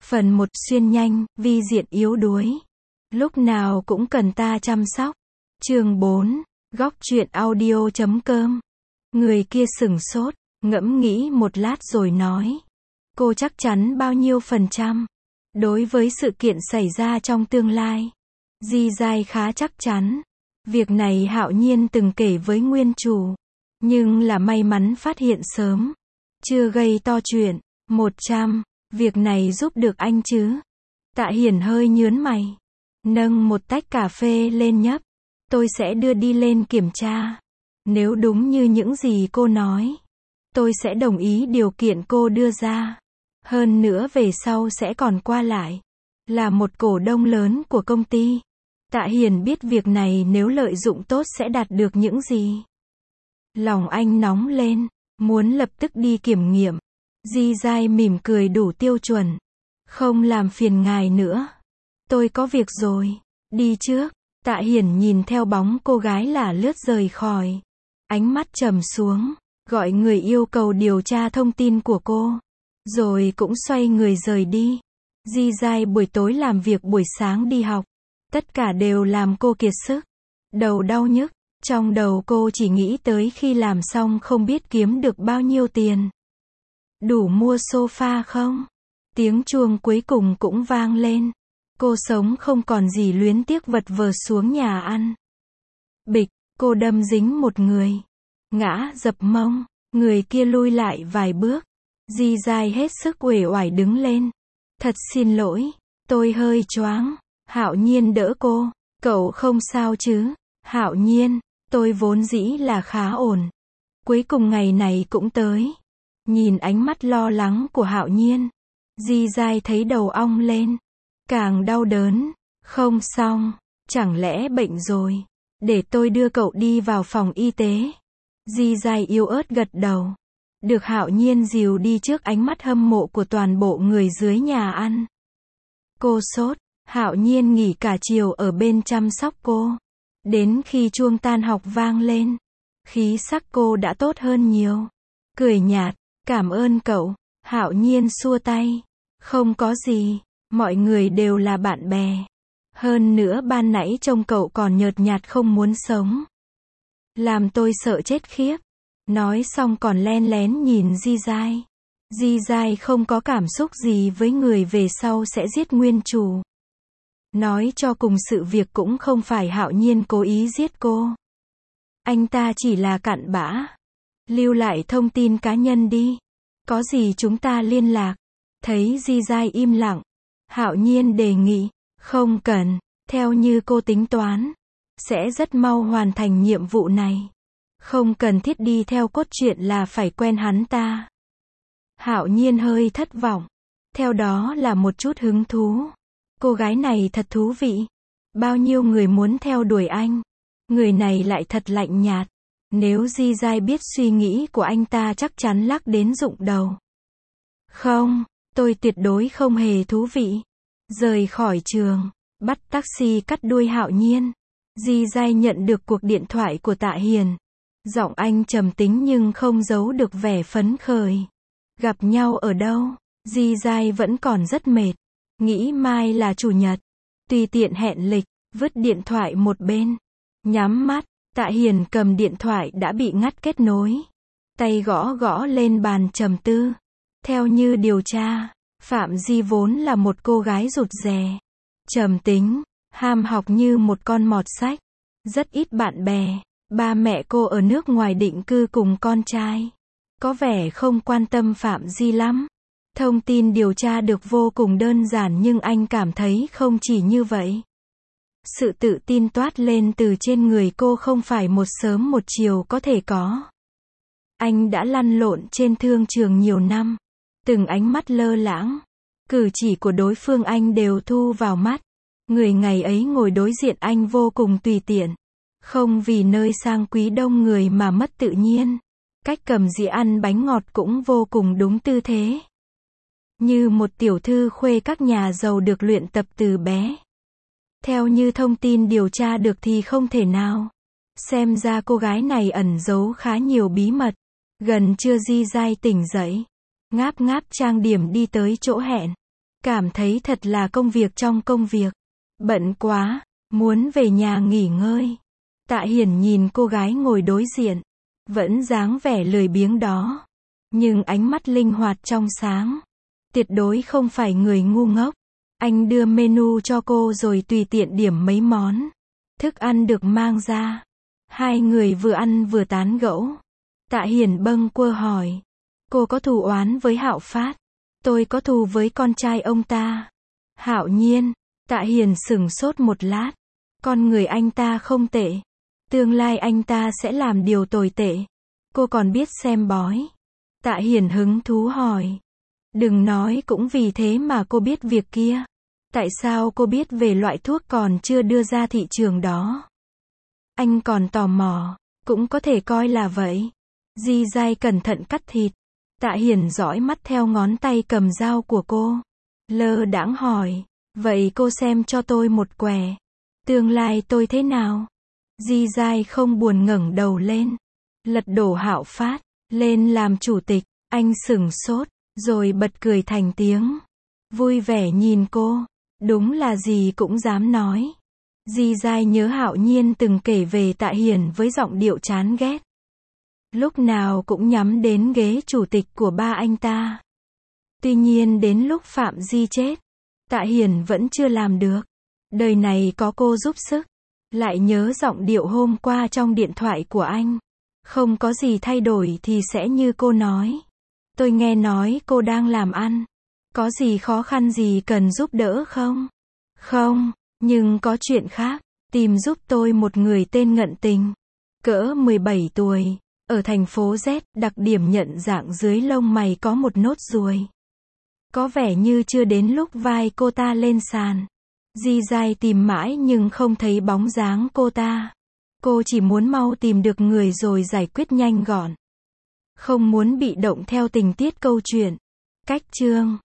Phần 1 xuyên nhanh, vi diện yếu đuối. Lúc nào cũng cần ta chăm sóc. Chương 4, góc truyện audio.com. Người kia sửng sốt, ngẫm nghĩ một lát rồi nói. Cô chắc chắn bao nhiêu %? Đối với sự kiện xảy ra trong tương lai, Di Giai khá chắc chắn. Việc này Hạo Nhiên từng kể với nguyên chủ, nhưng là may mắn phát hiện sớm, chưa gây to chuyện. 100, việc này giúp được anh chứ? Tạ Hiển hơi nhớn mày, nâng một tách cà phê lên nhấp. Tôi sẽ đưa đi lên kiểm tra. Nếu đúng như những gì cô nói, tôi sẽ đồng ý điều kiện cô đưa ra. Hơn nữa về sau sẽ còn qua lại. Là một cổ đông lớn của công ty, Tạ Hiển biết việc này nếu lợi dụng tốt sẽ đạt được những gì. Lòng anh nóng lên, muốn lập tức đi kiểm nghiệm. Di Giai mỉm cười đủ tiêu chuẩn. Không làm phiền ngài nữa. Tôi có việc rồi. Đi trước. Tạ Hiển nhìn theo bóng cô gái lả lướt rời khỏi. Ánh mắt trầm xuống, gọi người yêu cầu điều tra thông tin của cô. Rồi cũng xoay người rời đi. Di Giai buổi tối làm việc buổi sáng đi học. Tất cả đều làm cô kiệt sức. Đầu đau nhức. Trong đầu cô chỉ nghĩ tới khi làm xong không biết kiếm được bao nhiêu tiền. Đủ mua sofa không? Tiếng chuông cuối cùng cũng vang lên. Cô sống không còn gì luyến tiếc vật vờ xuống nhà ăn. Bịch, cô đâm dính một người. Ngã dập mông, người kia lui lại vài bước. Di Giai hết sức uể oải đứng lên. Thật xin lỗi, tôi hơi choáng. Hạo Nhiên đỡ cô. Cậu không sao chứ? Hạo Nhiên, tôi vốn dĩ là khá ổn. Cuối cùng ngày này cũng tới. Nhìn ánh mắt lo lắng của Hạo Nhiên, Di Giai thấy đầu ong lên. Càng đau đớn. Không xong, chẳng lẽ bệnh rồi? Để tôi đưa cậu đi vào phòng y tế. Di Giai yếu ớt gật đầu. Được Hạo Nhiên dìu đi trước ánh mắt hâm mộ của toàn bộ người dưới nhà ăn. Cô sốt, Hạo Nhiên nghỉ cả chiều ở bên chăm sóc cô. Đến khi chuông tan học vang lên, khí sắc cô đã tốt hơn nhiều. Cười nhạt, cảm ơn cậu. Hạo Nhiên xua tay. Không có gì, mọi người đều là bạn bè. Hơn nữa ban nãy trông cậu còn nhợt nhạt không muốn sống. Làm tôi sợ chết khiếp. Nói xong còn len lén nhìn Di Giai. Di Giai không có cảm xúc gì với người về sau sẽ giết nguyên chủ. Nói cho cùng sự việc cũng không phải Hạo Nhiên cố ý giết cô. Anh ta chỉ là cặn bã. Lưu lại thông tin cá nhân đi. Có gì chúng ta liên lạc. Thấy Di Giai im lặng, Hạo Nhiên đề nghị, không cần, theo như cô tính toán, sẽ rất mau hoàn thành nhiệm vụ này. Không cần thiết đi theo cốt truyện là phải quen hắn ta. Hạo Nhiên hơi thất vọng, theo đó là một chút hứng thú. Cô gái này thật thú vị. Bao nhiêu người muốn theo đuổi anh. Người này lại thật lạnh nhạt. Nếu Di Giai biết suy nghĩ của anh ta chắc chắn lắc đến rụng đầu. Không, tôi tuyệt đối không hề thú vị. Rời khỏi trường, bắt taxi cắt đuôi Hạo Nhiên. Di Giai nhận được cuộc điện thoại của Tạ Hiền. Giọng anh trầm tính nhưng không giấu được vẻ phấn khởi. Gặp nhau ở đâu? Di Giai vẫn còn rất mệt. Nghĩ mai là chủ nhật. Tùy tiện hẹn lịch, vứt điện thoại một bên. Nhắm mắt, Tạ Hiền cầm điện thoại đã bị ngắt kết nối. Tay gõ gõ lên bàn trầm tư. Theo như điều tra, Phạm Di vốn là một cô gái rụt rè, trầm tính, ham học như một con mọt sách, rất ít bạn bè. Ba mẹ cô ở nước ngoài định cư cùng con trai, có vẻ không quan tâm Phạm Di lắm. Thông tin điều tra được vô cùng đơn giản nhưng anh cảm thấy không chỉ như vậy. Sự tự tin toát lên từ trên người cô không phải một sớm một chiều có thể có. Anh đã lăn lộn trên thương trường nhiều năm. Từng ánh mắt lơ lãng, cử chỉ của đối phương anh đều thu vào mắt. Người ngày ấy ngồi đối diện anh vô cùng tùy tiện. Không vì nơi sang quý đông người mà mất tự nhiên. Cách cầm dĩa ăn bánh ngọt cũng vô cùng đúng tư thế. Như một tiểu thư khuê các nhà giàu được luyện tập từ bé. Theo như thông tin điều tra được thì không thể nào. Xem ra cô gái này ẩn giấu khá nhiều bí mật. Gần trưa Di Giai tỉnh dậy. Ngáp ngáp trang điểm đi tới chỗ hẹn. Cảm thấy thật là công việc trong công việc. Bận quá, muốn về nhà nghỉ ngơi. Tạ Hiển nhìn cô gái ngồi đối diện. Vẫn dáng vẻ lười biếng đó. Nhưng ánh mắt linh hoạt trong sáng. Tuyệt đối không phải người ngu ngốc. Anh đưa menu cho cô rồi tùy tiện điểm mấy món. Thức ăn được mang ra. Hai người vừa ăn vừa tán gẫu. Tạ Hiển bâng quơ hỏi. Cô có thù oán với Hạo Phát. Tôi có thù với con trai ông ta. Hạo Nhiên. Tạ Hiển sửng sốt một lát. Con người anh ta không tệ. Tương lai anh ta sẽ làm điều tồi tệ. Cô còn biết xem bói. Tạ Hiển hứng thú hỏi. Đừng nói cũng vì thế mà cô biết việc kia. Tại sao cô biết về loại thuốc còn chưa đưa ra thị trường đó? Anh còn tò mò. Cũng có thể coi là vậy. Di Giai cẩn thận cắt thịt. Tạ Hiển dõi mắt theo ngón tay cầm dao của cô. Lơ đãng hỏi. Vậy cô xem cho tôi một quẻ. Tương lai tôi thế nào? Di Giai không buồn ngẩng đầu lên. Lật đổ Hạo Phát. Lên làm chủ tịch. Anh sửng sốt. Rồi bật cười thành tiếng. Vui vẻ nhìn cô. Đúng là gì cũng dám nói. Di Giai nhớ Hạo Nhiên từng kể về Tạ Hiển với giọng điệu chán ghét. Lúc nào cũng nhắm đến ghế chủ tịch của ba anh ta. Tuy nhiên đến lúc Phạm Di chết, Tạ Hiển vẫn chưa làm được. Đời này có cô giúp sức. Lại nhớ giọng điệu hôm qua trong điện thoại của anh. Không có gì thay đổi thì sẽ như cô nói. Tôi nghe nói cô đang làm ăn. Có gì khó khăn gì cần giúp đỡ không? Không, nhưng có chuyện khác. Tìm giúp tôi một người tên Ngận Tình. Cỡ 17 tuổi. Ở thành phố Z, đặc điểm nhận dạng dưới lông mày có một nốt ruồi. Có vẻ như chưa đến lúc vai cô ta lên sàn. Di Giai tìm mãi nhưng không thấy bóng dáng cô ta. Cô chỉ muốn mau tìm được người rồi giải quyết nhanh gọn. Không muốn bị động theo tình tiết câu chuyện. Cách chương